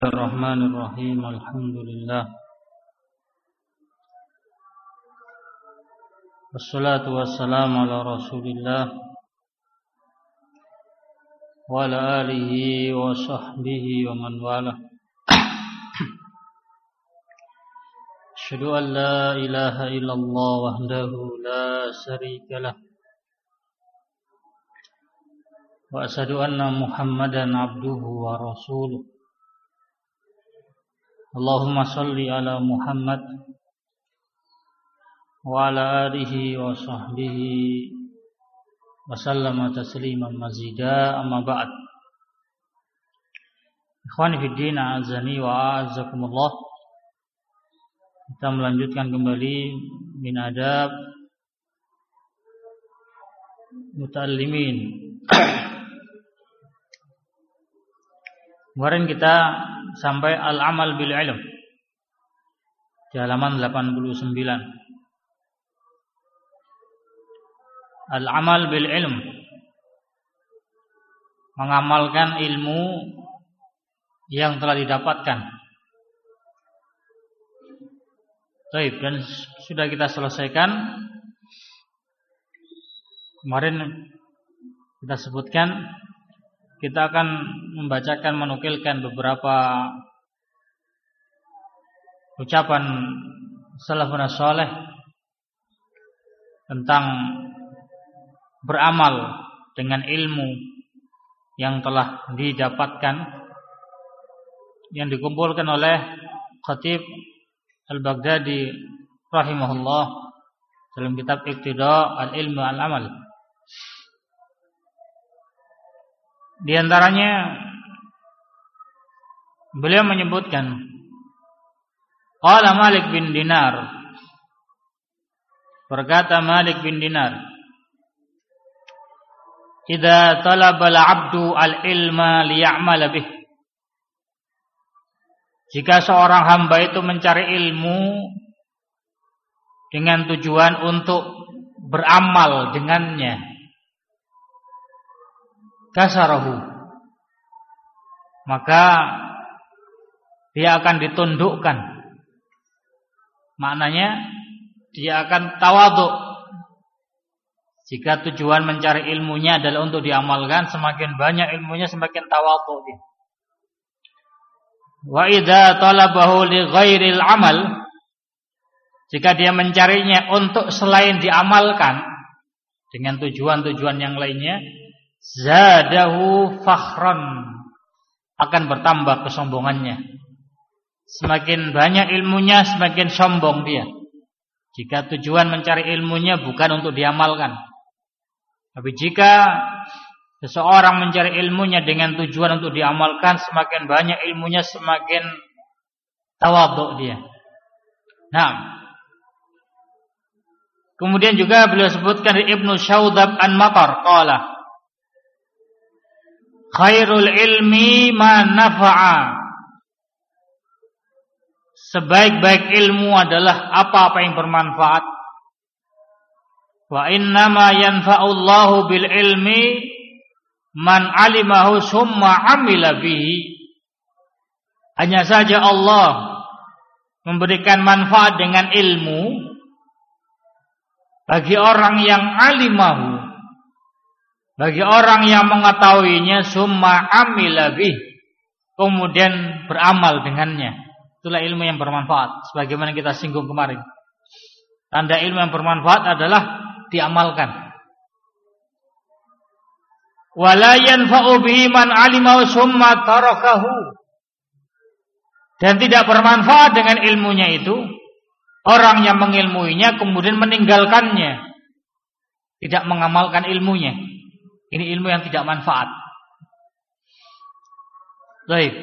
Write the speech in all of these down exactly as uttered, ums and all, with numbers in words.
Bismillahirrahmanirrahim. Alhamdulillah. Wassalatu wassalamu ala Rasulillah wa ala alihi wa sahbihi wa man wala. Asyhadu an la ilaha illallah wahdahu la syarika lah. Wa asyhadu anna Muhammadan abduhu wa rasuluh. Allahumma salli ala Muhammad wa ala alihi wa sahbihi wa sallama tasliman mazida, amma ba'd. Ikhwani fid din, a'azzani wa a'azzakumullah. Kita melanjutkan kembali min adab muta'allimin. Kemarin kita sampai al-amal bil ilm di halaman delapan puluh sembilan. Al-amal bil ilm, mengamalkan ilmu yang telah didapatkan. Baik, dan sudah kita selesaikan. Kemarin kita sebutkan kita akan membacakan, menukilkan beberapa ucapan salafun saleh tentang beramal dengan ilmu yang telah didapatkan, yang dikumpulkan oleh Khatib Al-Baghdadi rahimahullah dalam kitab Iqtida al-Ilmu al-Amal. Di antaranya beliau menyebutkan, qala Malik bin Dinar, berkata Malik bin Dinar, idza talaba al-'abdu al-ilma liya'mala bih, jika seorang hamba itu mencari ilmu dengan tujuan untuk beramal dengannya, kasarahu, maka dia akan ditundukkan. Maknanya dia akan tawadhu. Jika tujuan mencari ilmunya adalah untuk diamalkan, semakin banyak ilmunya semakin tawadhu dia. Wa idza talabahu li ghairil amal, jika dia mencarinya untuk selain diamalkan dengan tujuan-tujuan yang lainnya, zadahu fakhran, akan bertambah kesombongannya. Semakin banyak ilmunya, semakin sombong dia. Jika tujuan mencari ilmunya bukan untuk diamalkan. Tapi jika seseorang mencari ilmunya dengan tujuan untuk diamalkan, semakin banyak ilmunya, semakin tawadhu dia. Nah, kemudian juga beliau sebutkan dari Ibnu Syaudab an-Matar, qala khairul ilmi ma nafa'a, sebaik-baik ilmu adalah apa-apa yang bermanfaat. Wa innama yanfa'ullahu bil ilmi man alimahu summa amila bihi, hanya saja Allah memberikan manfaat dengan ilmu bagi orang yang alimahu, bagi orang yang mengetahuinya, summa amila bih, kemudian beramal dengannya. Itulah ilmu yang bermanfaat, sebagaimana kita singgung kemarin. Tanda ilmu yang bermanfaat adalah diamalkan. Wala yanfa'u bihi man alimahu summa tarakahu, dan tidak bermanfaat dengan ilmunya itu orang yang mengilmuinya kemudian meninggalkannya, tidak mengamalkan ilmunya. Ini ilmu yang tidak manfaat. Baik.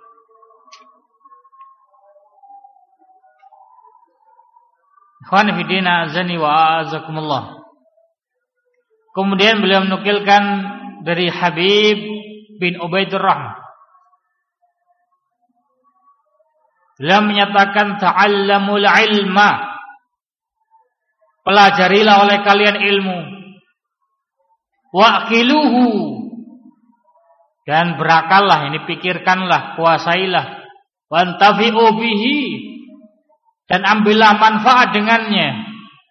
Ikhwan fillah azani wa a'azakumullah. Kemudian beliau menukilkan dari Habib bin Ubaidur Rahman. Beliau menyatakan ta'allamul ilma, pelajarilah oleh kalian ilmu. Waqiluhu, dan berakallah, ini pikirkanlah, kuasailah wantafi'u bihi, dan ambillah manfaat dengannya.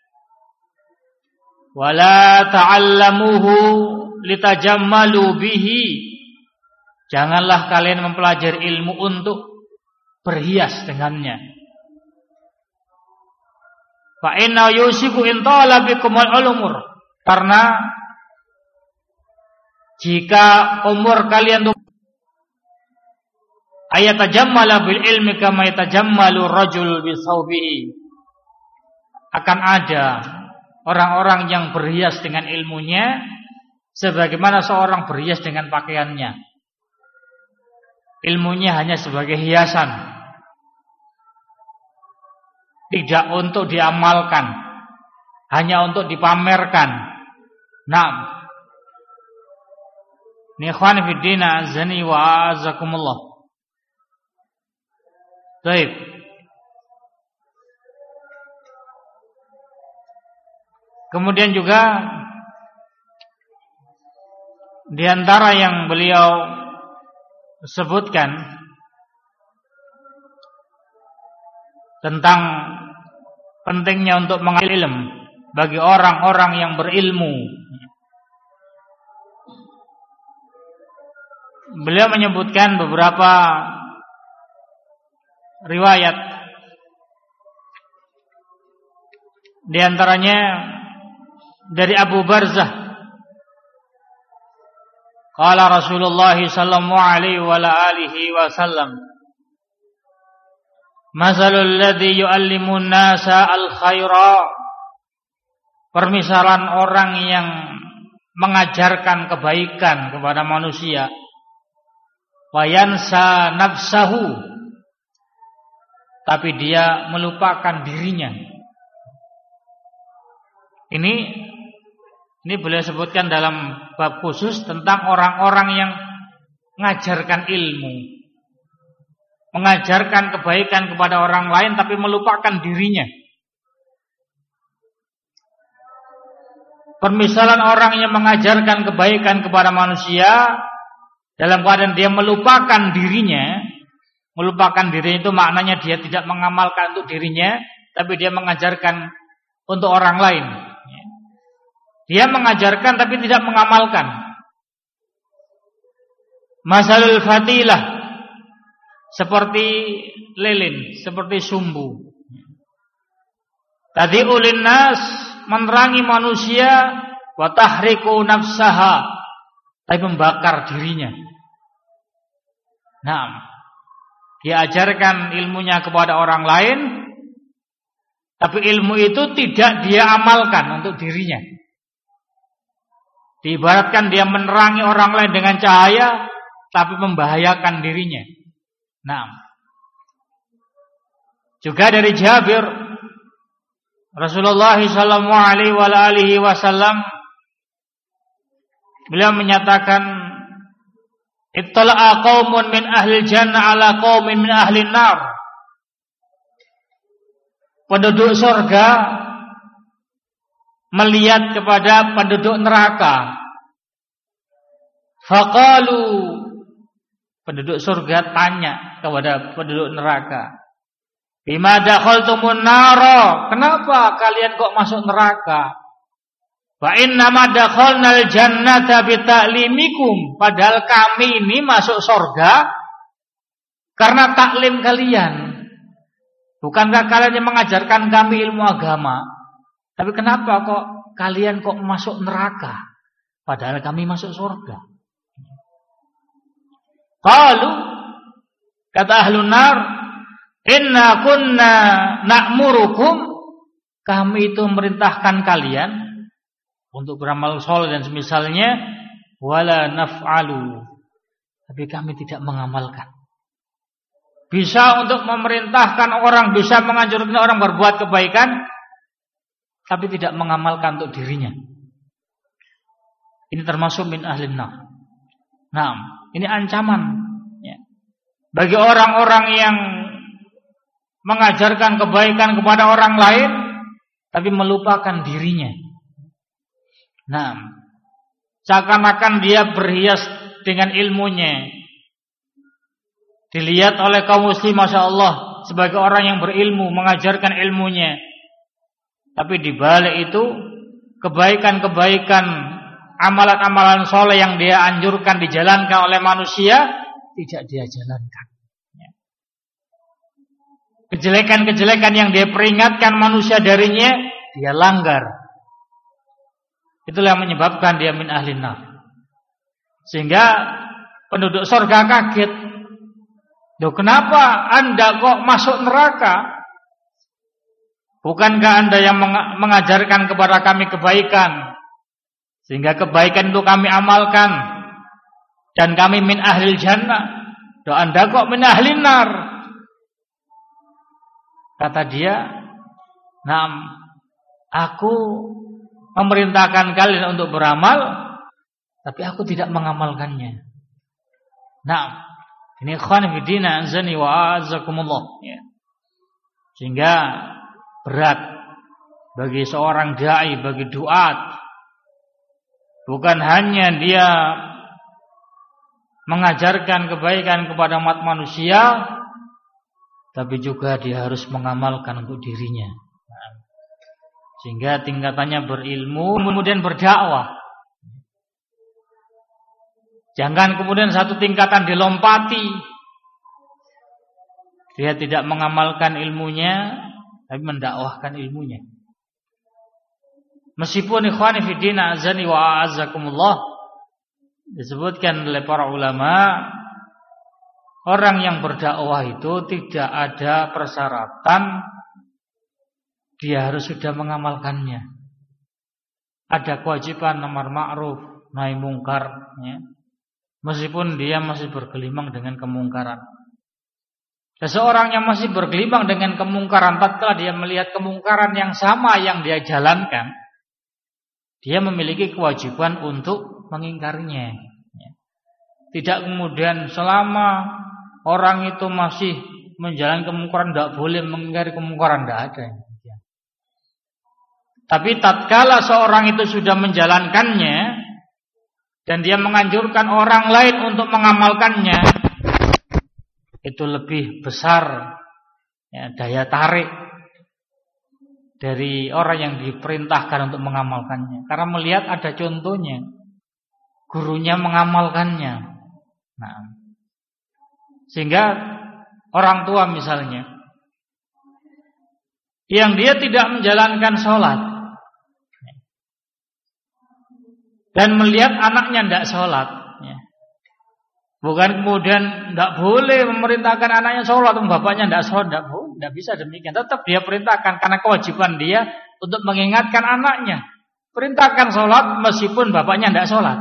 Wala ta'allamuhu litajammalu bihi, janganlah kalian mempelajari ilmu untuk berhias dengannya. Fa inna yusiku in tala bikumul ulumur, karena jika umur kalian tuh ayatajammala bil ilmi kama yatajammalu rajul bi thawbihi, akan ada orang-orang yang berhias dengan ilmunya sebagaimana seorang berhias dengan pakaiannya. Ilmunya hanya sebagai hiasan, tidak untuk diamalkan, hanya untuk dipamerkan. Naam. Ni ikhwan fi din azani wa azakumullah. Baik. Kemudian juga di antara yang beliau sebutkan tentang pentingnya untuk mengambil ilmu bagi orang-orang yang berilmu. Beliau menyebutkan beberapa riwayat, di antaranya dari Abu Barzah, qala Rasulullah sallallahu alaihi wa alihi wasallam, masalul ladzi yu'allimun nasa al-khaira, permisalan orang yang mengajarkan kebaikan kepada manusia, wa yansa nafsahu, tapi dia melupakan dirinya. Ini ini beliau sebutkan dalam bab khusus tentang orang-orang yang mengajarkan ilmu, mengajarkan kebaikan kepada orang lain tapi melupakan dirinya. Permisalan orang yang mengajarkan kebaikan kepada manusia dalam keadaan dia melupakan dirinya. Melupakan dirinya itu maknanya dia tidak mengamalkan untuk dirinya, tapi dia mengajarkan untuk orang lain. Dia mengajarkan tapi tidak mengamalkan. Masalul fatilah, seperti lilin, seperti sumbu. Tadi ulin nas, menerangi manusia, wa tahriku nafsaha, tapi membakar dirinya. Nah, dia ajarkan ilmunya kepada orang lain, tapi ilmu itu tidak dia amalkan untuk dirinya. Diibaratkan dia menerangi orang lain dengan cahaya, tapi membahayakan dirinya. Nah, juga dari Jabir, Rasulullah sallallahu alaihi wasallam beliau menyatakan, ittala'a qaumun min ahli jannah ala qaumin min ahli nar. Penduduk surga melihat kepada penduduk neraka. Faqalu, penduduk surga tanya kepada penduduk neraka, bima dakhaltumun nara, kenapa kalian kok masuk neraka? Wa inna ma dakhalnal jannata bi ta'limikum, padahal kami ini masuk surga karena taklim kalian. Bukankah kalian yang mengajarkan kami ilmu agama? Tapi kenapa kok kalian kok masuk neraka padahal kami masuk surga? Qalu, kata ahlun nar, inna kunna na'murukum, kami itu memerintahkan kalian untuk beramal soleh dan semisalnya, wala naf'alu, tapi kami tidak mengamalkan. Bisa untuk memerintahkan orang, bisa menganjurkan orang berbuat kebaikan, tapi tidak mengamalkan untuk dirinya. Ini termasuk min ahlin nar. Nah, ini ancaman ya, bagi orang-orang yang mengajarkan kebaikan kepada orang lain, tapi melupakan dirinya. Nah, seakan-akan dia berhias dengan ilmunya, dilihat oleh kaum muslim, masya Allah, sebagai orang yang berilmu, mengajarkan ilmunya. Tapi di balik itu kebaikan-kebaikan, amalan-amalan soleh yang dia anjurkan dijalankan oleh manusia tidak dia jalankan. Kejelekan-kejelekan yang dia peringatkan manusia darinya dia langgar. Itulah yang menyebabkan dia min ahlin nar. Sehingga penduduk surga kaget. Loh, kenapa Anda kok masuk neraka? Bukankah Anda yang mengajarkan kepada kami kebaikan, sehingga kebaikan itu kami amalkan, dan kami min ahlil jannah? Loh, Anda kok min ahlin nar? Kata dia, "Naam, aku memerintahkan kalian untuk beramal, tapi aku tidak mengamalkannya." Naam, ini ikhwan fillah azani wa azakumullah, ya. Sehingga berat bagi seorang dai, bagi duat, bukan hanya dia mengajarkan kebaikan kepada umat manusia, tapi juga dia harus mengamalkan untuk dirinya. Sehingga tingkatannya berilmu, kemudian berdakwah. Jangan kemudian satu tingkatan dilompati. Dia tidak mengamalkan ilmunya, tapi mendakwahkan ilmunya. Meskipun ikhwani fiddin azani wa a'azzakumullah, disebutkan oleh para ulama, orang yang berdakwah itu tidak ada persyaratan dia harus sudah mengamalkannya. Ada kewajiban amar ma'ruf nahi mungkar, ya. Meskipun dia masih bergelimang dengan kemungkaran. Seseorang yang masih bergelimang dengan kemungkaran, tatkala dia melihat kemungkaran yang sama yang dia jalankan, dia memiliki kewajiban untuk mengingkarinya. Tidak kemudian selama orang itu masih menjalankan kemungkaran tidak boleh mengingkari kemungkaran, tidak ada. Tapi tatkala seorang itu sudah menjalankannya dan dia menganjurkan orang lain untuk mengamalkannya, itu lebih besar, ya, daya tarik dari orang yang diperintahkan untuk mengamalkannya. Karena melihat ada contohnya, gurunya mengamalkannya. Nah, sehingga orang tua misalnya, yang dia tidak menjalankan sholat dan melihat anaknya tidak sholat, ya. Bukan kemudian tidak boleh memerintahkan anaknya sholat, bapaknya tidak sholat, tidak, tidak bisa demikian. Tetap dia perintahkan karena kewajiban dia untuk mengingatkan anaknya. Perintahkan sholat meskipun bapaknya tidak sholat.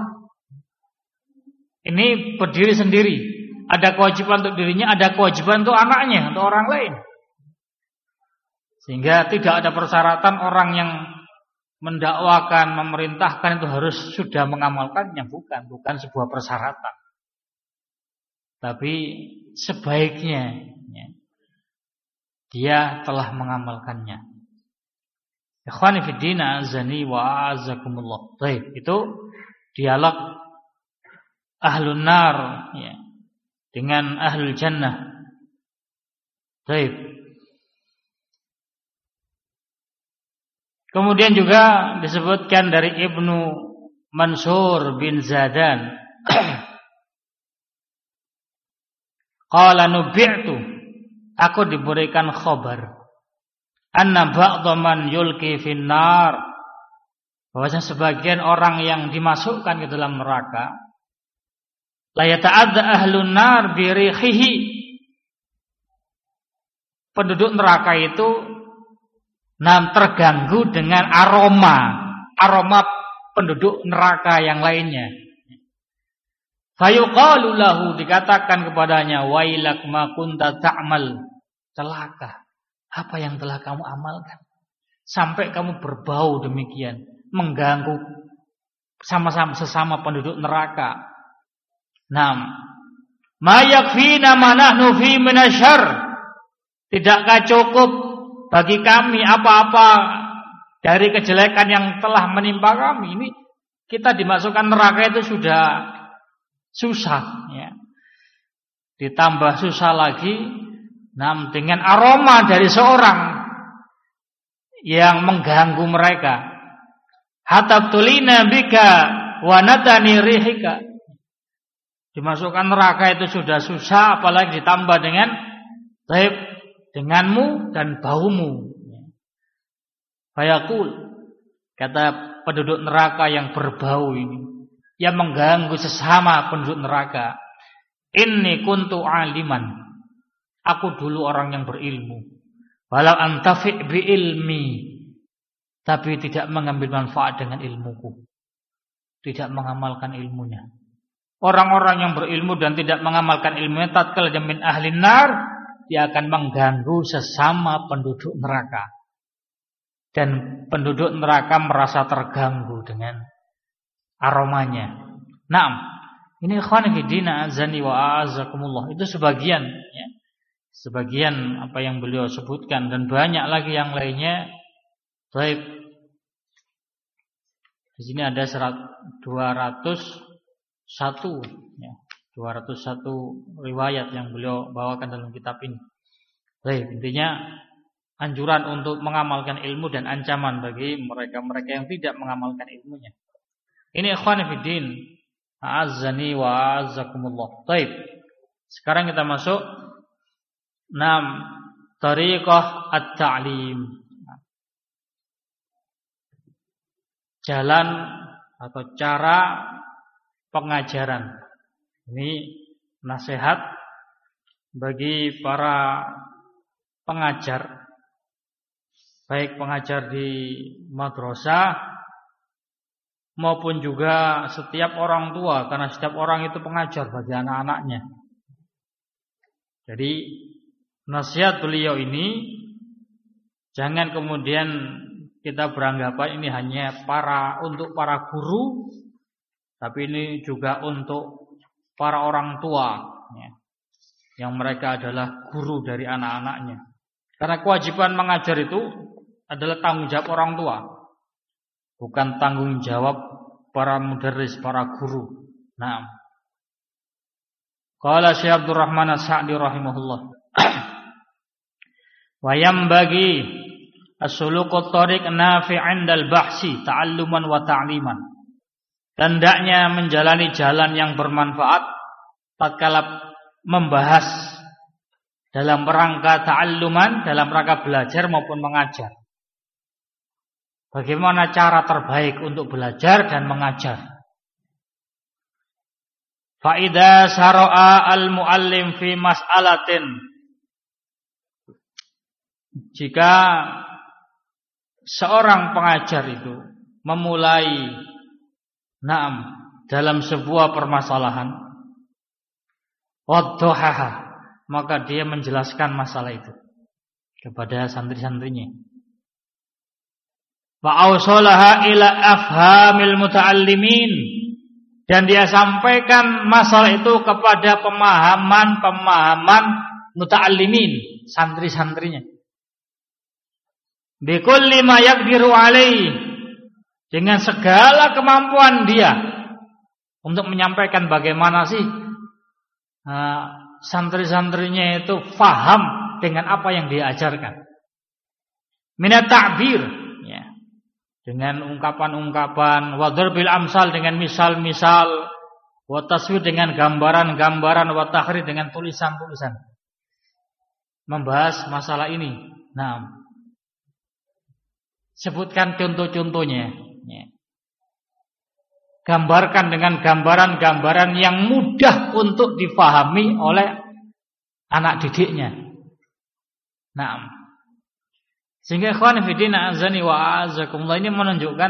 Ini berdiri sendiri. Ada kewajiban untuk dirinya, ada kewajiban untuk anaknya, untuk orang lain. Sehingga tidak ada persyaratan orang yang mendakwakan, memerintahkan itu harus sudah mengamalkannya. Bukan, bukan sebuah persyaratan. Tapi sebaiknya, ya, dia telah mengamalkannya. Ikhwani fiddin azani wa azakumullah. Baik, itu dialog ahlun nar, ya, dengan ahlul jannah. Baik. Kemudian juga disebutkan dari Ibnu Mansur bin Zadan, qala nubi'tu, aku diberikan khabar, anna ba'dha man yulqi finnar, bahwasanya sebagian orang yang dimasukkan ke dalam neraka, la yata'adza ahlun nar bi rihihi, penduduk neraka itu nam terganggu dengan aroma, aroma penduduk neraka yang lainnya. Fayuqalu lahu, dikatakan kepadanya, wailak ma kunta ta'mal, celaka, apa yang telah kamu amalkan sampai kamu berbau demikian, mengganggu sama-sama sesama penduduk neraka. Nam, ma yakfina ma nahnu fi minasyarr, tidakkah cukup bagi kami apa-apa dari kejelekan yang telah menimpa kami? Ini kita dimasukkan neraka itu sudah susah, ya. ditambah susah lagi, nah, dengan aroma dari seorang yang mengganggu mereka. Hatabtulina bika wa natani rihika. Dimasukkan neraka itu sudah susah, apalagi ditambah dengan taib denganmu dan baumu. Fayaqul, kata penduduk neraka yang berbau ini, yang mengganggu sesama penduduk neraka, inni kuntu aliman, aku dulu orang yang berilmu, walau antafi' bi ilmi, tapi tidak mengambil manfaat dengan ilmuku, tidak mengamalkan ilmunya. Orang-orang yang berilmu dan tidak mengamalkan ilmunya, tatkala dia min ahlin nar, dia akan mengganggu sesama penduduk neraka. Dan penduduk neraka merasa terganggu dengan aromanya. Naam, ini ikhwan fillah azani wa a'azakumullah. Itu sebagian ya. Sebagian apa yang beliau sebutkan, dan banyak lagi yang lainnya. Baik. Di sini ada dua ratus satu ya, dua ratus satu riwayat yang beliau bawakan dalam kitab ini. Baik, intinya anjuran untuk mengamalkan ilmu dan ancaman bagi mereka-mereka yang tidak mengamalkan ilmunya. Ini ikhwan fillah, a'azzani wa a'azzakumullah. Baik. Sekarang kita masuk enam tariqah at-ta'lim. Jalan atau cara pengajaran. Ini nasihat bagi para pengajar, baik pengajar di madrasah maupun juga setiap orang tua, karena setiap orang itu pengajar bagi anak-anaknya. Jadi nasihat beliau ini jangan kemudian kita beranggapan ini hanya para untuk para guru, tapi ini juga untuk para orang tua ya, yang mereka adalah guru dari anak-anaknya. Karena kewajiban mengajar itu adalah tanggung jawab orang tua, bukan tanggung jawab para mudarris, para guru. Nah, qala Syekh Abdurrahman As-Sa'di rahimahullah, wa yambagi as-suluqut thariq nafi' 'indal bahsi ta'alluman wa ta'liman. Hendaknya menjalani jalan yang bermanfaat tatkala membahas dalam rangka ta'alluman, dalam rangka belajar maupun mengajar. Bagaimana cara terbaik untuk belajar dan mengajar? Fa idza sara'a al-muallim fi mas'alatin, jika seorang pengajar itu memulai na'am dalam sebuah permasalahan, wadduhaha, maka dia menjelaskan masalah itu kepada santri-santrinya. Wa awsalaha ila afhamil muta'allimin, dan dia sampaikan masalah itu kepada pemahaman-pemahaman muta'allimin, santri-santrinya. Bikulli ma yaqdiru alaihi, dengan segala kemampuan dia untuk menyampaikan bagaimana sih uh, santri-santrinya itu faham dengan apa yang dia ajarkan. Minat ta'bir ya, dengan ungkapan-ungkapan, wa darbil amsal dengan misal-misal, wa taswir dengan gambaran-gambaran, wa tahrir dengan tulisan-tulisan. Membahas masalah ini. Nah, sebutkan contoh-contohnya ya. Gambarkan dengan gambaran-gambaran yang mudah untuk difahami oleh anak didiknya. Nah, sehingga ikhwan fillah azani wa a'azakumullah, ini menunjukkan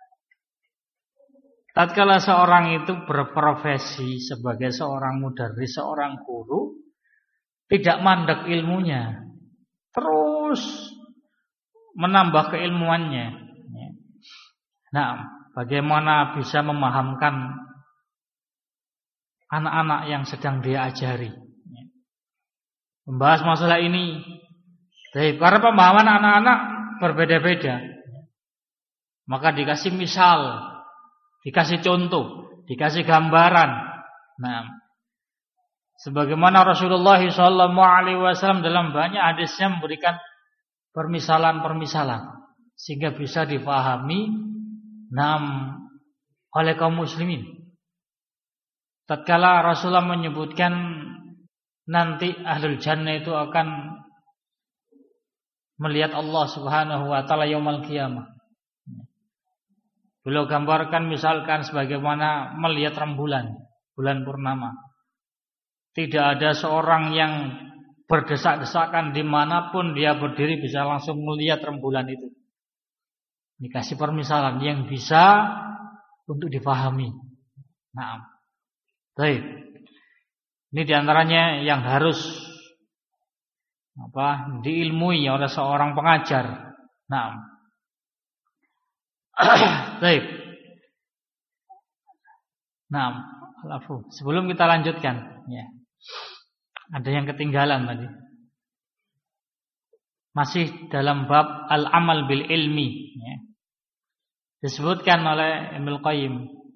tatkala seorang itu berprofesi sebagai seorang mudarris, seorang guru, tidak mandek ilmunya, terus menambah keilmuannya. Nah, bagaimana bisa memahamkan anak-anak yang sedang dia ajari? Membahas masalah ini, karena pemahaman anak-anak berbeda-beda, maka dikasih misal, dikasih contoh, dikasih gambaran. Nah, Sebagaimana Rasulullah shallallahu alaihi wasallam dalam banyak hadisnya memberikan permisalan-permisalan sehingga bisa difahami nam oleh kaum muslimin. Tatkala Rasulullah menyebutkan nanti ahlul jannah itu akan melihat Allah Subhanahu wa taala yaumul qiyamah. Beliau gambarkan misalkan sebagaimana melihat rembulan, bulan purnama. Tidak ada seorang yang berdesak-desakan dimanapun dia berdiri bisa langsung melihat rembulan itu. Dikasih permisalan yang bisa untuk difahami. Nah, baik. Ini diantaranya yang harus apa diilmui oleh seorang pengajar. Nah, baik. Nah, alafu. Sebelum kita lanjutkan, ya. Ada yang ketinggalan tadi. Masih dalam bab al-amal bil ilmi, ya. Disebutkan oleh Ibnu Qayyim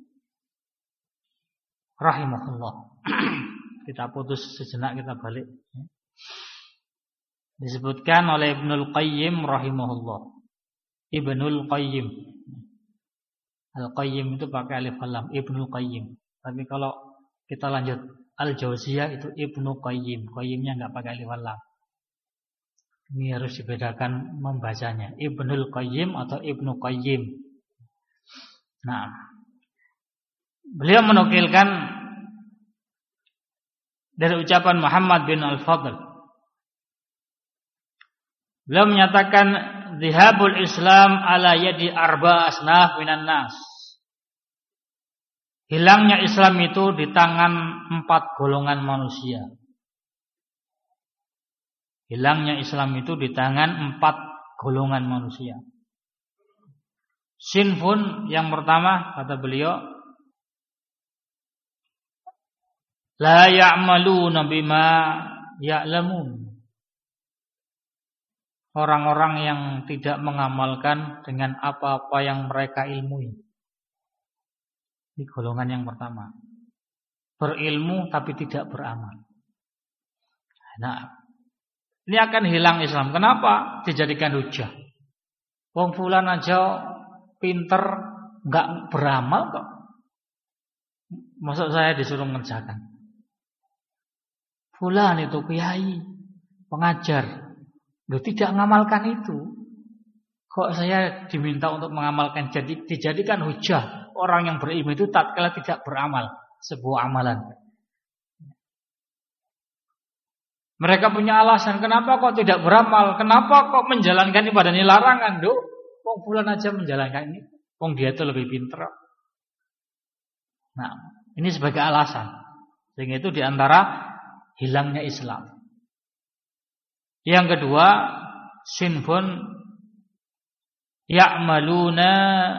rahimahullah. Kita putus sejenak, kita balik, ya. Disebutkan oleh Ibnu Qayyim rahimahullah. Ibnu Qayyim. Al-Qayyim itu pakai alif lam, Ibnu Qayyim. Tapi kalau kita lanjut Al-Jauziyah itu Ibnu Qayyim. Qayyimnya enggak pakai alif lam. Ini harus dibedakan membacanya. Ibnu Qayyim atau Ibnu Qayyim. Nah, beliau menukilkan dari ucapan Muhammad bin Al-Fadl. Beliau menyatakan Dhihabul Islam ala yadi arba asnaf minan nas. Hilangnya Islam itu di tangan empat golongan manusia. Hilangnya Islam itu di tangan empat golongan manusia. Sinfun yang pertama kata beliau, la ya'maluna bima ya'lamun. Orang-orang yang tidak mengamalkan dengan apa-apa yang mereka ilmui. Ini golongan yang pertama. Berilmu tapi tidak beramal. Nah, ini akan hilang Islam. Kenapa? Dijadikan hujah. Wong fulan aja pinter, enggak beramal kok. Maksud saya disuruh mengerjakan. Fulan itu kiai, pengajar. Loh, tidak mengamalkan itu. Kok saya diminta untuk mengamalkan? Jadi dijadikan hujah. Orang yang berilmu itu tatkala tidak beramal sebuah amalan. Mereka punya alasan. Kenapa kok tidak beramal? Kenapa kok menjalankan ibadah ini larangan? Duh, wong fulan aja menjalankan ini. Wong dia itu lebih pintar. Nah, ini sebagai alasan. Sehingga itu diantara hilangnya Islam. Yang kedua, sinfun ya'maluna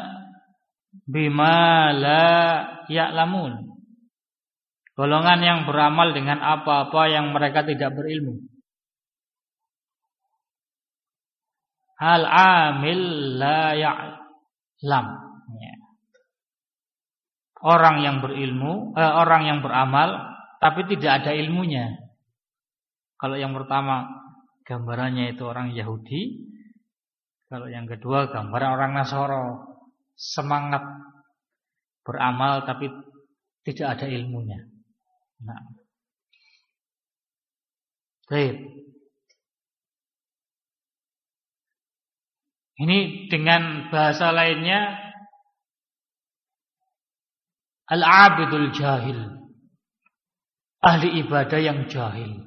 bima la ya'lamun. Golongan yang beramal dengan apa-apa yang mereka tidak berilmu. Hal amil la ya'lam. Orang yang berilmu, eh, orang yang beramal tapi tidak ada ilmunya. Kalau yang pertama gambarannya itu orang Yahudi. Kalau yang kedua gambaran orang Nasoro, semangat beramal tapi tidak ada ilmunya. Nah, baik. Ini dengan bahasa lainnya al-abidul jahil, ahli ibadah yang jahil.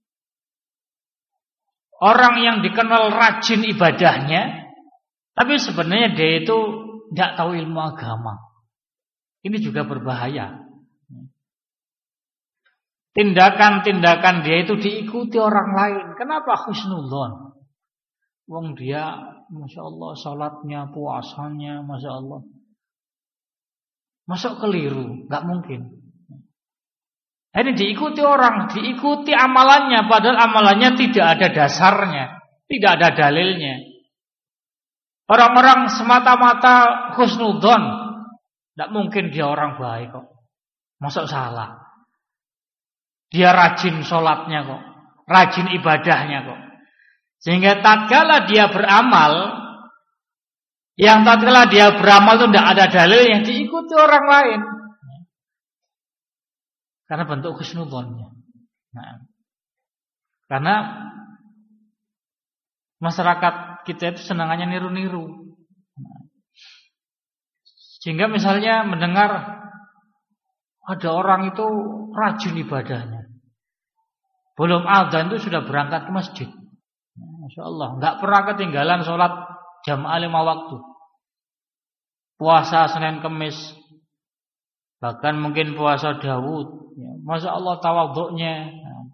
Orang yang dikenal rajin ibadahnya, tapi sebenarnya dia itu tidak tahu ilmu agama. Ini juga berbahaya. Tindakan-tindakan dia itu diikuti orang lain. Kenapa husnudzon? Wong dia, masya Allah, salatnya, puasanya, masya Allah. Masuk keliru, nggak mungkin. Ini diikuti orang, diikuti amalannya, padahal amalannya tidak ada dasarnya, tidak ada dalilnya. Orang-orang semata-mata husnudzon, tidak mungkin dia orang baik kok. Masuk salah. Dia rajin sholatnya kok, rajin ibadahnya kok. Sehingga tatkala dia beramal, yang tatkala dia beramal itu tidak ada dalil yang diikuti orang lain. Karena bentuk husnudzonnya. Nah, karena masyarakat kita itu senangannya niru-niru. Sehingga misalnya mendengar ada orang itu rajin ibadahnya, belum adzan itu sudah berangkat ke masjid. Masya Allah, nggak pernah ketinggalan sholat jamaah lima waktu, puasa Senin Kemis, bahkan mungkin puasa Daud. Masya Allah tawadhu'nya.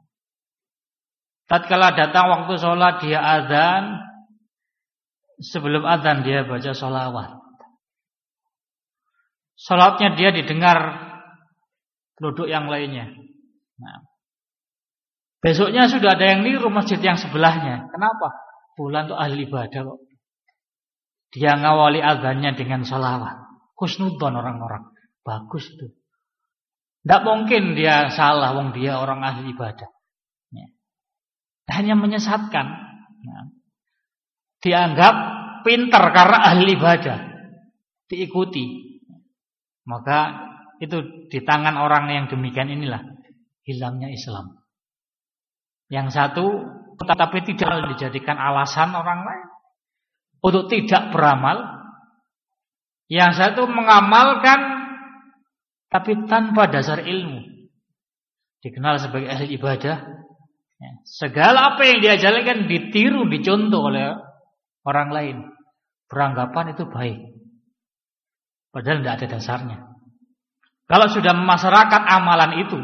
Tatkala datang waktu sholat dia adzan, sebelum adzan dia baca sholawat. Sholatnya dia didengar penduduk yang lainnya. Nah, besoknya sudah ada yang niru masjid yang sebelahnya. Kenapa? Fulan itu ahli ibadah kok. Dia ngawali adzannya dengan sholawat. Husnudzon orang-orang. Bagus itu. Tidak mungkin dia salah, wong dia orang ahli ibadah. Ya. Hanya menyesatkan. Ya. Dianggap pintar karena ahli ibadah. Diikuti. Maka itu di tangan orang yang demikian inilah hilangnya Islam. Yang satu tetapi tidak dijadikan alasan orang lain untuk tidak beramal. Yang satu mengamalkan tapi tanpa dasar ilmu. Dikenal sebagai ahli ibadah. Segala apa yang dia jalankan ditiru, dicontoh oleh orang lain. Beranggapan itu baik. Padahal tidak ada dasarnya. Kalau sudah masyarakat amalan itu,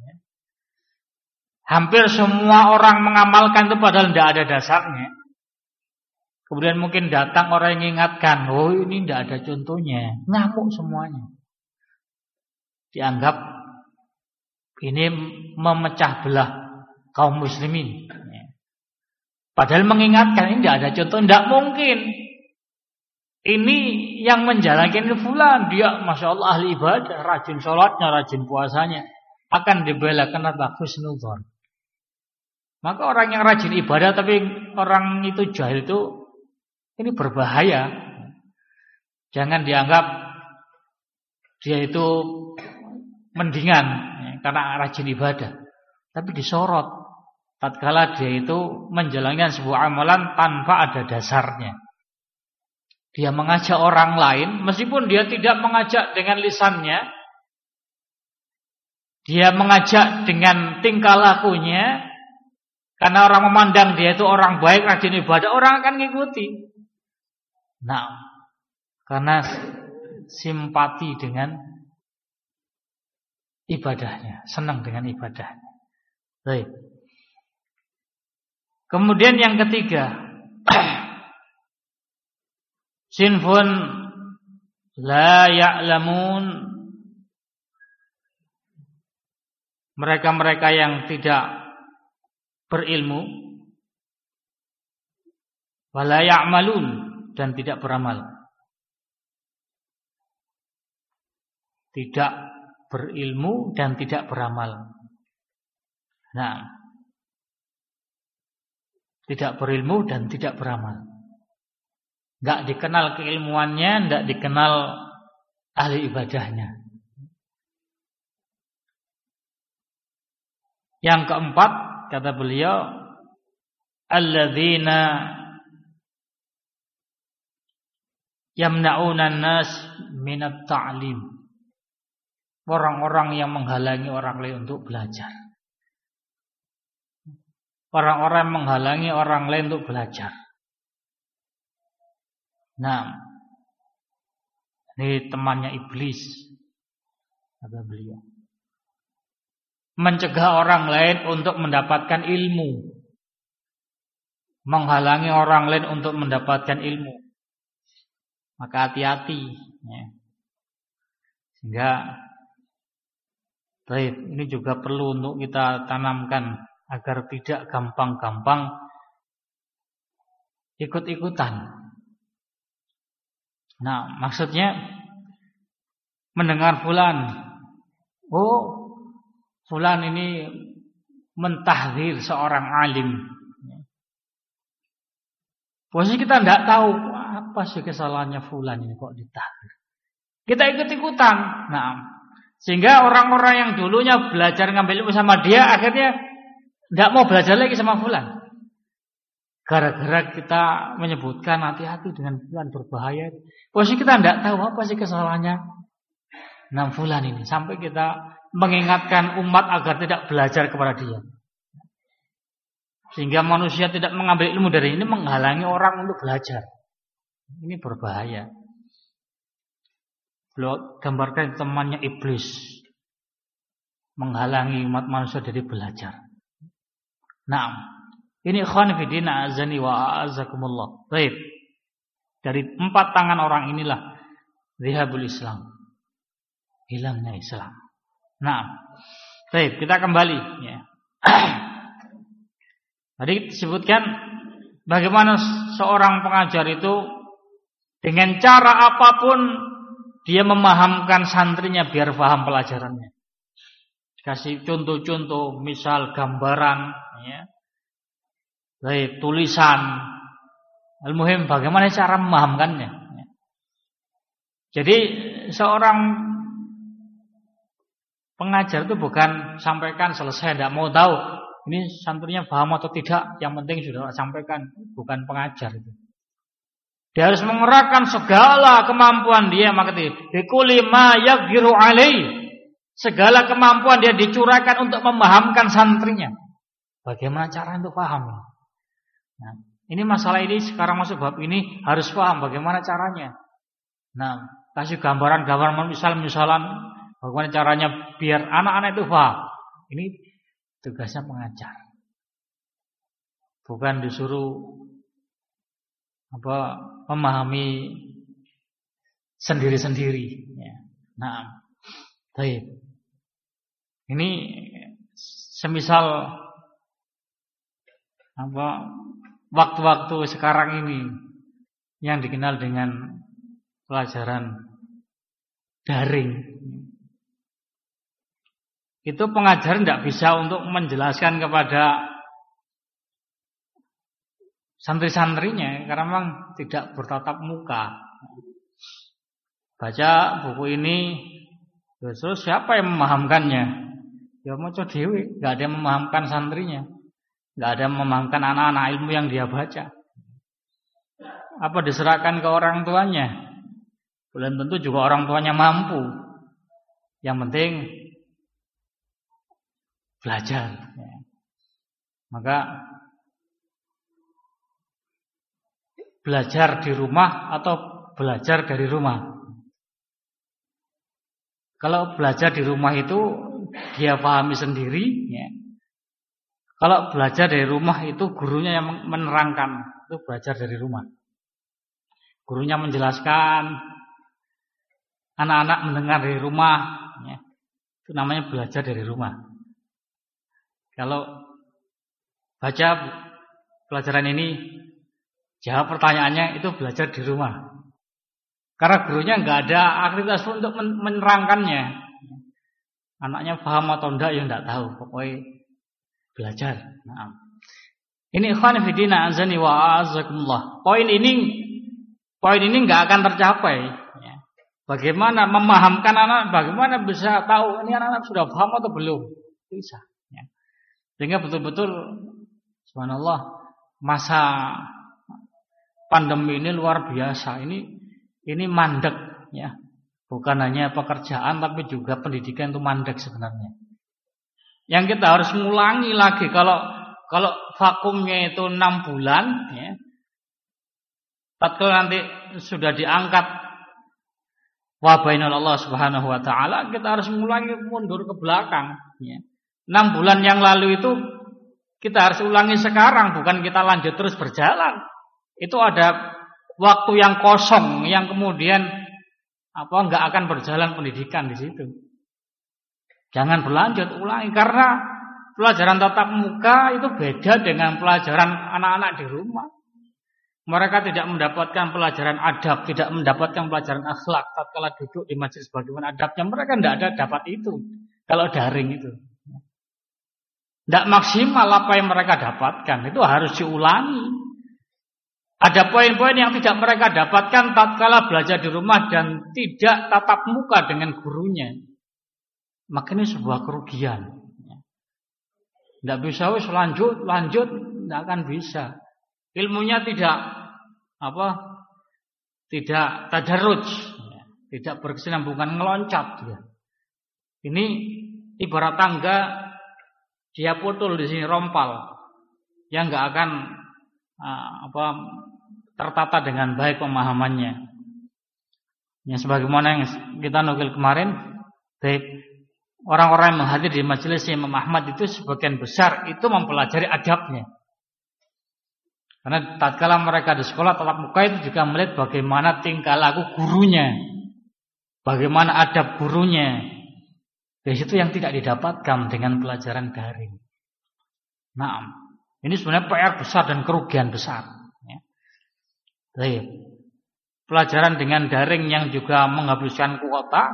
hampir semua orang mengamalkan itu padahal tidak ada dasarnya. Kemudian mungkin datang orang yang mengingatkan, oh ini tidak ada contohnya, ngamuk semuanya. Dianggap ini memecah belah kaum muslimin. Padahal mengingatkan ini tidak ada contoh, tidak mungkin. Ini yang menjalankan fulan, dia masya Allah ahli ibadah, rajin sholatnya, rajin puasanya, akan dibela karena husnudzon. Maka orang yang rajin ibadah tapi orang itu jahil itu, ini berbahaya. Jangan dianggap dia itu mendingan ya, karena rajin ibadah, tapi disorot tatkala dia itu menjalankan sebuah amalan tanpa ada dasarnya. Dia mengajak orang lain, meskipun dia tidak mengajak dengan lisannya, dia mengajak dengan tingkah lakunya, karena orang memandang dia itu orang baik, rajin ibadah, orang akan ngikuti. Nah, karena simpati dengan ibadahnya, senang dengan ibadahnya. Baik. Kemudian yang ketiga, sinfun la ya'lamun, mereka-mereka yang tidak berilmu, wala ya'malun, dan tidak beramal. Tidak berilmu dan tidak beramal. Nah, tidak berilmu dan tidak beramal. Enggak dikenal keilmuannya, enggak dikenal ahli ibadahnya. Yang keempat, kata beliau, alladzina yamna'una an-nas minat ta'lim. Orang-orang yang menghalangi orang lain untuk belajar. Orang-orang yang menghalangi orang lain untuk belajar. Nah, ini temannya iblis, kata beliau. Mencegah orang lain untuk mendapatkan ilmu, menghalangi orang lain untuk mendapatkan ilmu. Maka hati-hati ya. Sehingga baik, ini juga perlu untuk kita tanamkan agar tidak gampang-gampang ikut-ikutan. Nah, maksudnya mendengar fulan, oh fulan ini mentahdzir seorang alim. Posisi kita tidak tahu apa sih kesalahannya fulan ini kok ditahdzir. Kita ikut-ikutan. Nah, sehingga orang-orang yang dulunya belajar ngambil ilmu sama dia akhirnya tidak mau belajar lagi sama fulan. Gara-gara kita menyebutkan hati-hati dengan fulan berbahaya. Posisi kita tidak tahu apa sih kesalahannya nah fulan ini. Sampai kita mengingatkan umat agar tidak belajar kepada dia. Sehingga manusia tidak mengambil ilmu dari ini, menghalangi orang untuk belajar. Ini berbahaya. Beliau gambarkan temannya iblis, menghalangi umat manusia dari belajar. Nah, ini ikhwan fillah azani wa a'azakumullah. Baik. Dari empat tangan orang inilah zihabul Islam, hilangnya Islam. Nah, baik, kita kembali ya. Tadi disebutkan bagaimana seorang pengajar itu dengan cara apapun dia memahamkan santrinya biar paham pelajarannya. Kasih contoh-contoh, misal gambaran, ya, baik tulisan. Al-muhim bagaimana cara memahamkannya. Ya. Jadi seorang pengajar itu bukan sampaikan selesai, tidak mau tahu ini santrinya paham atau tidak, yang penting sudah sampaikan. Bukan pengajar itu. Dia harus mengerahkan segala kemampuan dia, maka dikuli ma yaghfiru alai. Segala kemampuan dia dicurahkan untuk memahamkan santrinya. Bagaimana cara untuk paham? Nah, ini masalah ini sekarang masuk bab ini harus paham bagaimana caranya. Nah, kasih gambaran-gambaran misal-misalan bagaimana caranya biar anak-anak itu paham. Ini tugasnya pengajar. Bukan disuruh apa memahami sendiri-sendiri ya. Nah, baik. Ini semisal apa waktu-waktu sekarang ini yang dikenal dengan pelajaran daring. Itu pengajar tidak bisa untuk menjelaskan kepada santri-santrinya karena memang tidak bertatap muka. Baca buku ini, terus siapa yang memahamkannya? Ya maca dhewe, enggak ada yang memahamkan santrinya. Enggak ada yang memahamkan anak-anak ilmu yang dia baca. Apa diserahkan ke orang tuanya? Belum tentu juga orang tuanya mampu. Yang penting belajar. Maka belajar di rumah atau belajar dari rumah. Kalau belajar di rumah itu dia pahami sendiri ya. Kalau belajar dari rumah itu gurunya yang menerangkan. Itu belajar dari rumah. Gurunya menjelaskan, anak-anak mendengar dari rumah ya. Itu namanya belajar dari rumah. Kalau baca pelajaran ini, jawab pertanyaannya, itu belajar di rumah. Karena gurunya nggak ada aktivitas untuk menerangkannya. Anaknya paham atau enggak ya enggak tahu. Pokoknya belajar. Nah. Ini ikhwan fillah azani wa a'azakumullah. Poin ini, poin ini nggak akan tercapai. Bagaimana memahamkan anak? Bagaimana bisa tahu ini anak-anak sudah paham atau belum? Bisa. Sehingga betul-betul subhanallah masa pandemi ini luar biasa. Ini ini mandek ya. Bukan hanya pekerjaan tapi juga pendidikan itu mandek sebenarnya. Yang kita harus ngulangi lagi kalau kalau vakumnya itu enam bulan ya. Tatkala nanti sudah diangkat wabainal Allah Subhanahu wa taala, kita harus ngulangi mundur ke belakang ya. enam bulan yang lalu itu kita harus ulangi sekarang, bukan kita lanjut terus berjalan. Itu ada waktu yang kosong yang kemudian apa enggak akan berjalan pendidikan di situ. Jangan berlanjut, ulangi karena pelajaran tatap muka itu beda dengan pelajaran anak-anak di rumah. Mereka tidak mendapatkan pelajaran adab, tidak mendapatkan pelajaran akhlak tatkala duduk di majelis bagaimana adabnya, mereka tidak ada dapat itu kalau daring itu. Tidak maksimal apa yang mereka dapatkan. Itu harus diulangi. Ada poin-poin yang tidak mereka dapatkan tatkala belajar di rumah dan tidak tatap muka dengan gurunya. Maka ini sebuah kerugian. Tidak bisa wis lanjut, lanjut, tidak akan bisa. Ilmunya tidak apa? Tidak tadarruj, tidak berkesinambungan, ngeloncat. Ini ibarat tangga, dia putul di sini rompal, yang nggak akan uh, apa tertata dengan baik pemahamannya. Yang sebagaimana yang kita nukil kemarin, baik orang-orang yang menghadiri di majelis Imam Ahmad itu sebagian besar itu mempelajari adabnya. Karena tatkala mereka di sekolah tatap muka itu juga melihat bagaimana tingkah laku gurunya, bagaimana adab gurunya. Dari situ yang tidak didapatkan dengan pelajaran daring. Nah, ini sebenarnya P R besar dan kerugian besar. Baik. Pelajaran dengan daring yang juga menghabiskan kuota,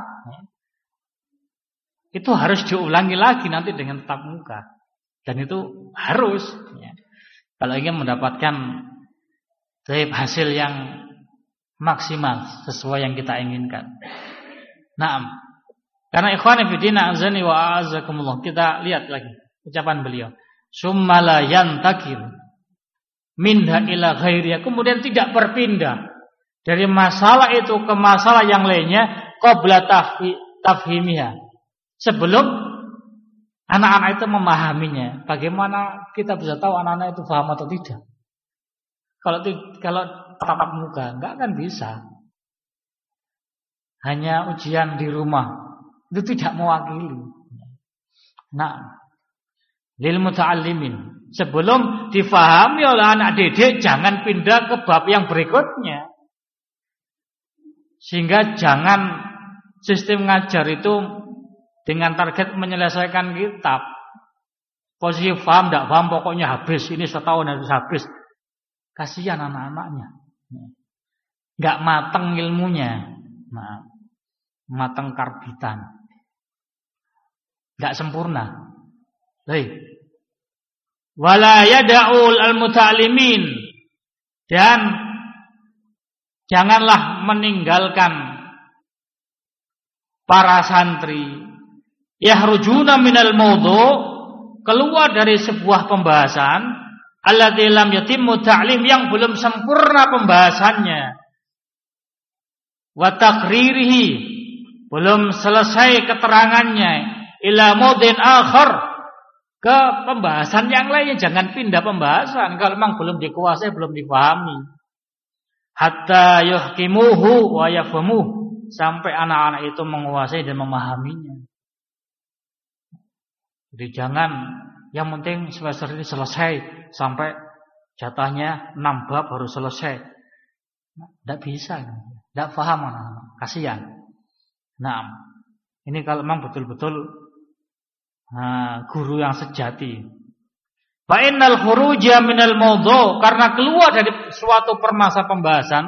itu harus diulangi lagi nanti dengan tatap muka. Dan itu harus. Kalau ingin mendapatkan hasil yang maksimal sesuai yang kita inginkan. Nah, karena ikhwan fillah azani wa a'azakumullah, kita lihat lagi ucapan beliau. Summa la yantakil minha ila ghairiha, kemudian tidak berpindah dari masalah itu ke masalah yang lainnya qabla tafhimiha. Sebelum anak-anak itu memahaminya. Bagaimana kita bisa tahu anak-anak itu paham atau tidak? Kalau kalau tatap muka enggak akan bisa. Hanya ujian di rumah itu tidak mewakili. Nah, lil muta'allimin, sebelum difahami oleh anak didik jangan pindah ke bab yang berikutnya. Sehingga jangan sistem ngajar itu dengan target menyelesaikan kitab. Posisi paham, tidak paham, pokoknya habis. Ini setahun harus habis. Kasihan anak-anaknya. Nggak mateng ilmunya. Nah, mateng karbitan. Nggak sempurna. Baik. Wala yada'ul al-muta'alimin. Dan janganlah meninggalkan para santri yahrujuna minal mawdu', keluar dari sebuah pembahasan alladzi lam yatimmu ta'lim, yang belum sempurna pembahasannya, wa taqririhi, belum selesai keterangannya, ila mawdin akhar, ke pembahasan yang lainnya. Jangan pindah pembahasan kalau memang belum dikuasai, belum dipahami. Hatta yuhkimuhu wa yafhamuhu, sampai anak-anak itu menguasai dan memahaminya. Jadi jangan yang penting semester ini selesai, sampai jatahnya enam bab harus selesai. Tidak bisa, tidak paham anak-anak, kasihan. Nah, ini kalau memang betul-betul nah, guru yang sejati. Fa innal khuruja minal mawdu', karena keluar dari suatu permasalahan pembahasan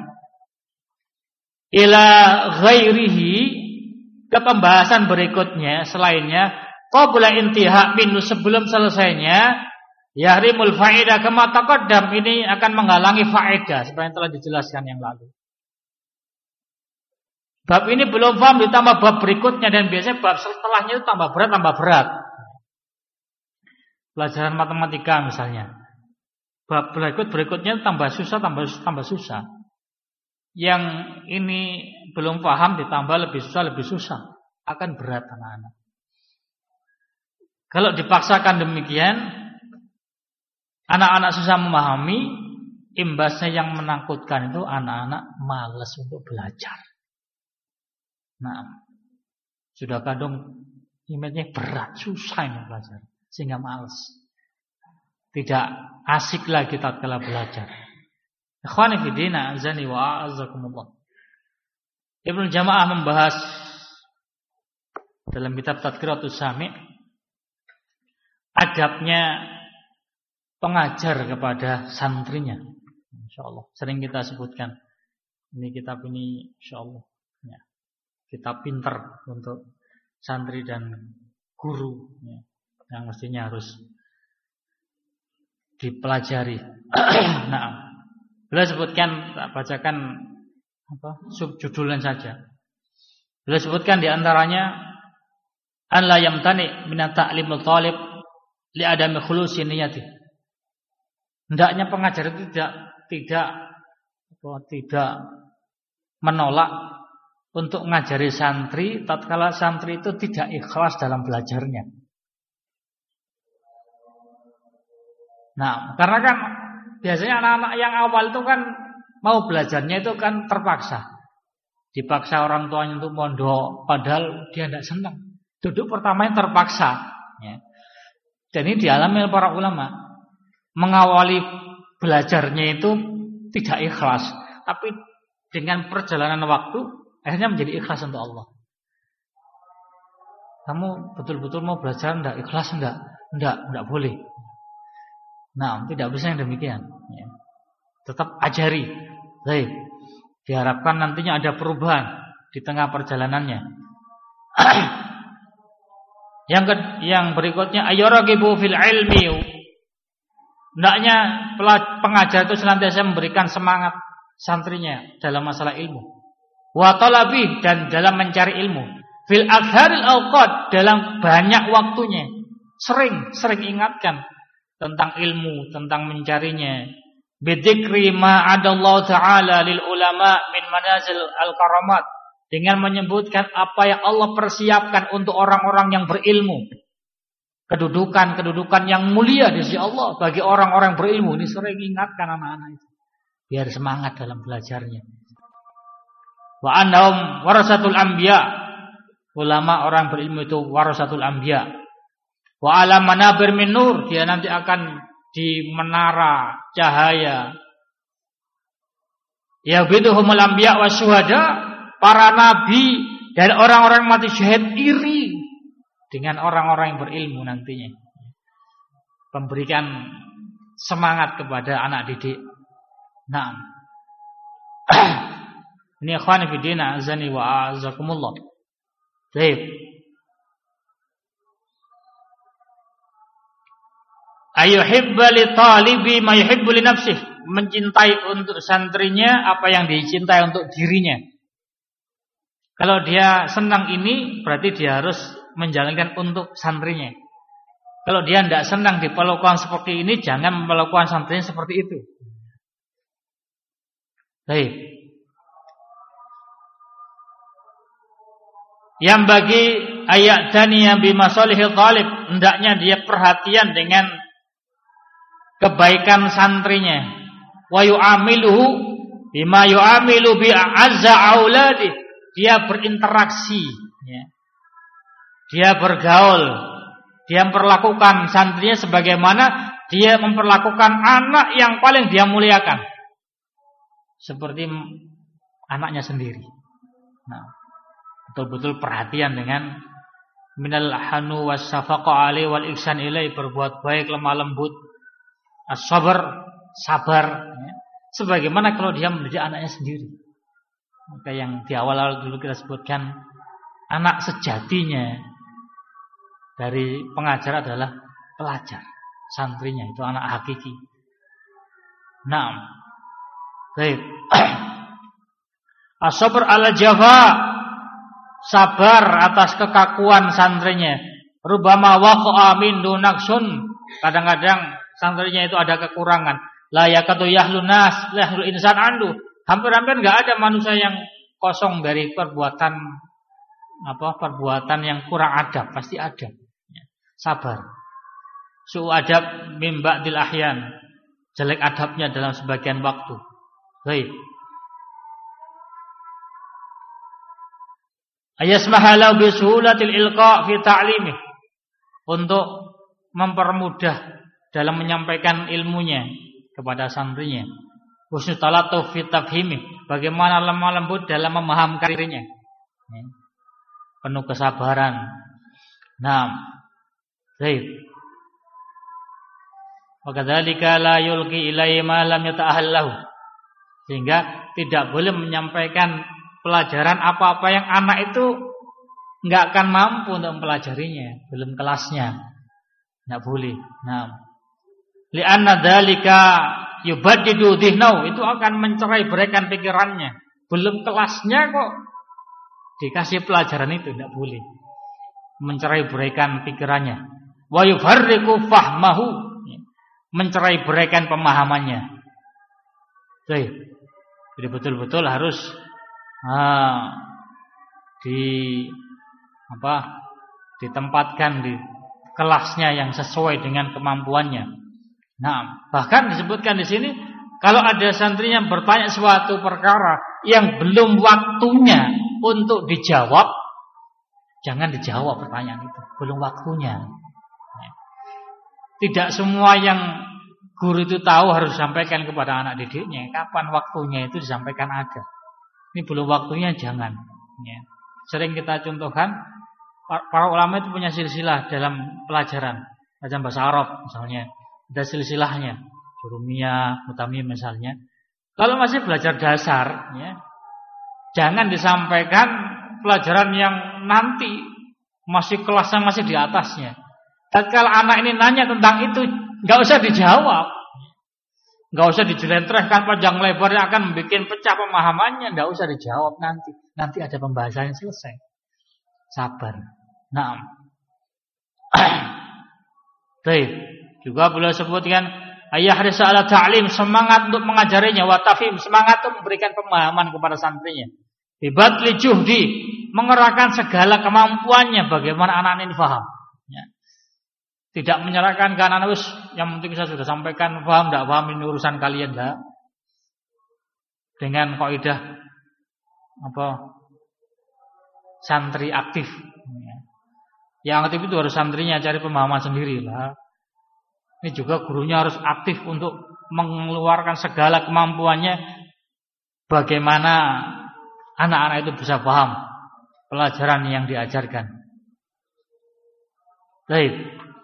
ila ghairihi, ke pembahasan berikutnya selainnya, qabla intiha minhu, sebelum selesainya, yahrimul faedah kama taqaddam, ini akan menghalangi faedah seperti yang telah dijelaskan yang lalu. Bab ini belum paham ditambah bab berikutnya, dan biasanya bab setelahnya itu tambah berat tambah berat. Pelajaran matematika misalnya, bab berikut berikutnya tambah susah tambah tambah susah. Yang ini belum paham ditambah lebih susah lebih susah, akan berat anak-anak. Kalau dipaksakan demikian, anak-anak susah memahami, imbasnya yang menakutkan itu anak-anak malas untuk belajar. Nah, sudah kadang imannya berat, susah ini belajar, sehingga malas. Tidak asik lagi tatkala belajar. Ikhwani fi din, azani wa a'azakumullah. Ibnu Jamaah membahas dalam kitab Tadhkiratus Sami' adabnya pengajar kepada santrinya. Insyaallah sering kita sebutkan. Ini kitab ini insyaallah ya, kitab pinter untuk santri dan guru ya, yang mestinya harus dipelajari. Nah, beliau sebutkan, tak bacakan apa subjudulnya saja. Beliau sebutkan di antaranya an la yamtani min ta'limul talib li adami khulusi niyati. Hendaknya pengajar itu tidak tidak apa, tidak menolak untuk ngajari santri tatkala santri itu tidak ikhlas dalam belajarnya. Nah, karena kan biasanya anak-anak yang awal itu kan mau belajarnya itu kan terpaksa. Dipaksa orang tuanya untuk mondok, padahal dia tidak senang. Duduk pertamanya terpaksa. Ya. Dan ini dialami oleh para ulama. Mengawali belajarnya itu tidak ikhlas, tapi dengan perjalanan waktu akhirnya menjadi ikhlas untuk Allah. Kamu betul-betul mau belajar enggak? Ikhlas enggak? Enggak, enggak boleh. Nah, tidak bisa yang demikian. Ya. Tetap ajari. Baik. Diharapkan nantinya ada perubahan di tengah perjalanannya. yang ke, yang berikutnya ayyaragibu fil ilmi. Hendaknya pengajar itu senantiasa memberikan semangat santrinya dalam masalah ilmu. Wa talabi, dan dalam mencari ilmu. Fil akharil awqat, dalam banyak waktunya. Sering, sering ingatkan tentang ilmu, tentang mencarinya. Bidzikri ma adallahu ta'ala lil ulama min manazil al-karamat, dengan menyebutkan apa yang Allah persiapkan untuk orang-orang yang berilmu. Kedudukan-kedudukan yang mulia di sisi Allah bagi orang-orang berilmu. Ini sering ingatkan anak-anak itu biar semangat dalam belajarnya. Wa annahum warasatul anbiya, ulama orang berilmu itu warasatul anbiya. Wa ala manabir min nur, dia nanti akan di menara cahaya. Ya biduhumul anbiya wasyuhada, para nabi dan orang-orang mati syahid iri dengan orang-orang yang berilmu nantinya. Memberikan semangat kepada anak didik. Nah, ini ikhwan fillah azani wa azakumullah. Baik. Ayuhibba li talibi ma yuhibbu li nafsihi, mencintai untuk santrinya apa yang dicintai untuk dirinya. Kalau dia senang ini, berarti dia harus menjalankan untuk santrinya. Kalau dia tidak senang diperlakukan seperti ini, jangan memperlakukan santrinya seperti itu. Baik. Yang bagi ayat daniyah bimasalihil talib, hendaknya dia perhatian dengan kebaikan santrinya. Wa yu'amiluhu bima yu'amilu bi azza auladi, dia berinteraksi, ya. Dia bergaul, dia memperlakukan santrinya sebagaimana dia memperlakukan anak yang paling dia muliakan, seperti anaknya sendiri. Nah, betul-betul perhatian dengan minal hanu was safaqa alai wal ihsan ilai, berbuat baik, lemah lembut, as-sabar, sabar, ya. Sebagaimana kalau dia mendidik anaknya sendiri. Maka yang di awal-awal dulu kita sebutkan, anak sejatinya dari pengajar adalah pelajar, santrinya itu anak hakiki. Naam. Baik. As-sabr ala jafa, sabar atas kekakuan santrinya. Rubama waqa'a min dunaksun, kadang-kadang santrinya itu ada kekurangan. La yakatu yahlun nas, yahlul insan andu. Hampir-hampir enggak ada manusia yang kosong dari perbuatan apa? Perbuatan yang kurang adab, pasti ada. Sabar. Su adab mim ba'dil ahyan, jelek adabnya dalam sebagian waktu. Baik. Ayasmahalau bisuhulatil ilqa fi ta'limih, untuk mempermudah dalam menyampaikan ilmunya kepada santrinya. Husnul talatuf fi tafhimi, bagaimana lemah lembut dalam memahamkan dirinya. Penuh kesabaran. Nah, baik. Wa kadzalika la yulqi ilaihi ma lam yata'ahhallahu, sehingga tidak boleh menyampaikan pelajaran apa-apa yang anak itu enggak akan mampu untuk mempelajarinya, belum kelasnya. Enggak boleh. Nah, Li'anna dzalika yubaddidu dhihnau, itu akan mencerai-beraikan pikirannya. Belum kelasnya kok dikasih pelajaran itu, tidak boleh. Mencerai-beraikan pikirannya. Wa yufarriqu fahmahu, mencerai-beraikan pemahamannya. Baik. Jadi betul-betul harus ah, di apa? ditempatkan di kelasnya yang sesuai dengan kemampuannya. Nah, bahkan disebutkan di sini kalau ada santri yang bertanya suatu perkara yang belum waktunya untuk dijawab, jangan dijawab pertanyaan itu, belum waktunya. Tidak semua yang guru itu tahu harus disampaikan kepada anak didiknya. Kapan waktunya itu disampaikan ada. Ini belum waktunya, jangan. Sering kita contohkan, para ulama itu punya silsilah dalam pelajaran, pelajaran bahasa Arab misalnya, ada silsilahnya, Jurumiyah, Mutamim misalnya. Kalau masih belajar dasar, ya, jangan disampaikan pelajaran yang nanti masih kelas yang masih di atasnya. Dan kalau anak ini nanya tentang itu, nggak usah dijawab, nggak usah dijelentrehkan panjang lebar yang akan membuat pecah pemahamannya, nggak usah dijawab nanti. Nanti ada pembahasan yang selesai. Sabar. Nah, baik. Juga boleh sebutkan ayah risa ala ta'lim, semangat untuk mengajarinya, wa tafhim, semangat untuk memberikan pemahaman kepada santrinya. Bibatli juhdi, mengerahkan segala kemampuannya bagaimana anak ini paham. Ya. Tidak menyerahkan ke anak wis, yang penting saya sudah sampaikan, paham tidak paham ini urusan kalian, enggak. Dengan kaidah apa? Santri aktif. Ya. Yang aktif itu harus santrinya cari pemahaman sendiri lah. Ini juga gurunya harus aktif untuk mengeluarkan segala kemampuannya bagaimana anak-anak itu bisa paham pelajaran yang diajarkan. Baik.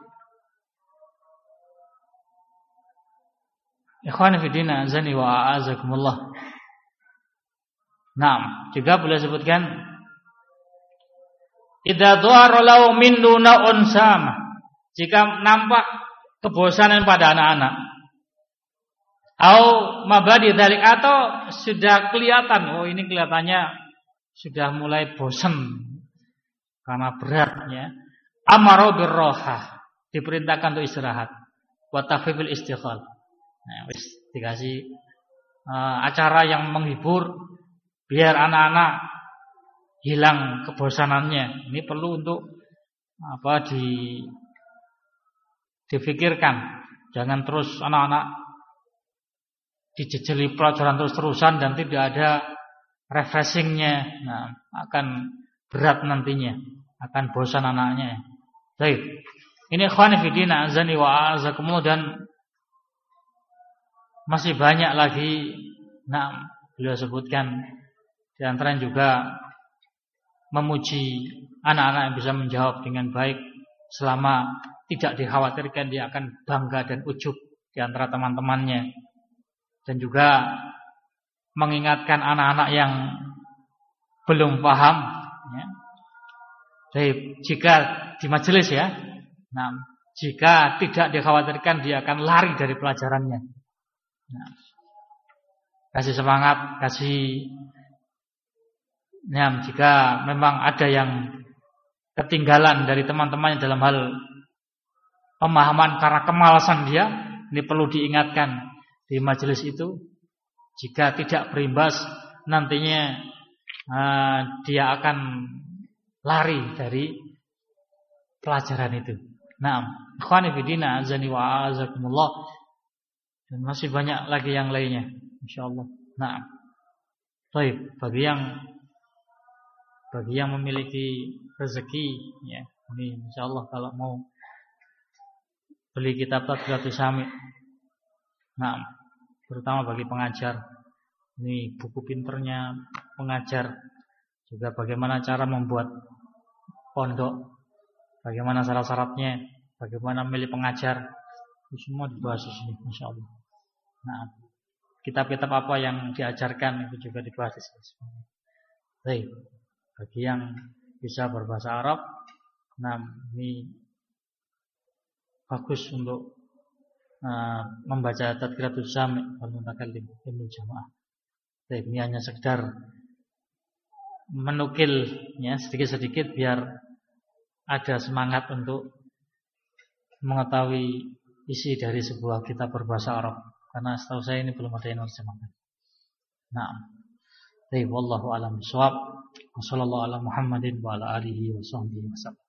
Ikhwan fillah azani wa a'azakumullah. Nah, juga boleh sebutkan idza dhara law min duna unsama, jika nampak kebosanan pada anak-anak, au mabadi dzalik, atau sudah kelihatan oh ini kelihatannya sudah mulai bosan karena beratnya, amaro birrohah, diperintahkan untuk istirahat, wa tafifil istighfar. Nah, wis dikasih uh, acara yang menghibur biar anak-anak hilang kebosanannya. Ini perlu untuk apa di difikirkan. Jangan terus anak-anak dijejeli pelajaran terus-terusan dan tidak ada refreshingnya. Nah, akan berat nantinya, akan bosan anaknya. Baik. Ini ikhwan fillah azani wa a'azakumullah, dan masih banyak lagi. Nah, beliau sebutkan di antaranya juga memuji anak-anak yang bisa menjawab dengan baik selama tidak dikhawatirkan dia akan bangga dan ujub di antara teman-temannya, dan juga mengingatkan anak-anak yang belum paham ya. Jadi jika di majelis ya, nah, jika tidak dikhawatirkan dia akan lari dari pelajarannya. Nah, kasih semangat, kasih ya, jika memang ada yang ketinggalan dari teman-temannya dalam hal pemahaman karena kemalasan dia, ini perlu diingatkan di majelis itu. Jika tidak berimbas, nantinya uh, dia akan lari dari pelajaran itu. Nah, ikhwani fillah azani wa a'azakumullah, dan masih banyak lagi yang lainnya insyaallah. Nah, baik, bagi yang bagi yang memiliki rezeki ya, ini insyaallah kalau mau beli kitab Tadhkiratus Sami. Nah, terutama bagi pengajar. Ini buku pinternya pengajar, juga bagaimana cara membuat pondok, bagaimana syarat-syaratnya, bagaimana memilih pengajar. Itu semua dibahas di sini insyaallah. Nah, kitab-kitab apa yang diajarkan itu juga dibahas di sini. Baik. Bagi yang bisa berbahasa Arab, nah ini bagus untuk uh, membaca Tadkiratus Sami' wal Mutakallim Ibnu Jamaah. Baik, ini hanya sekedar menukil ya sedikit-sedikit biar ada semangat untuk mengetahui isi dari sebuah kitab berbahasa Arab, karena setahu saya ini belum ada yang menerjemahkan. Nah, baik, wallahu a'lam bishawab. Wassallallahu ala Muhammadin wa ala alihi wa sahbihi wasallam.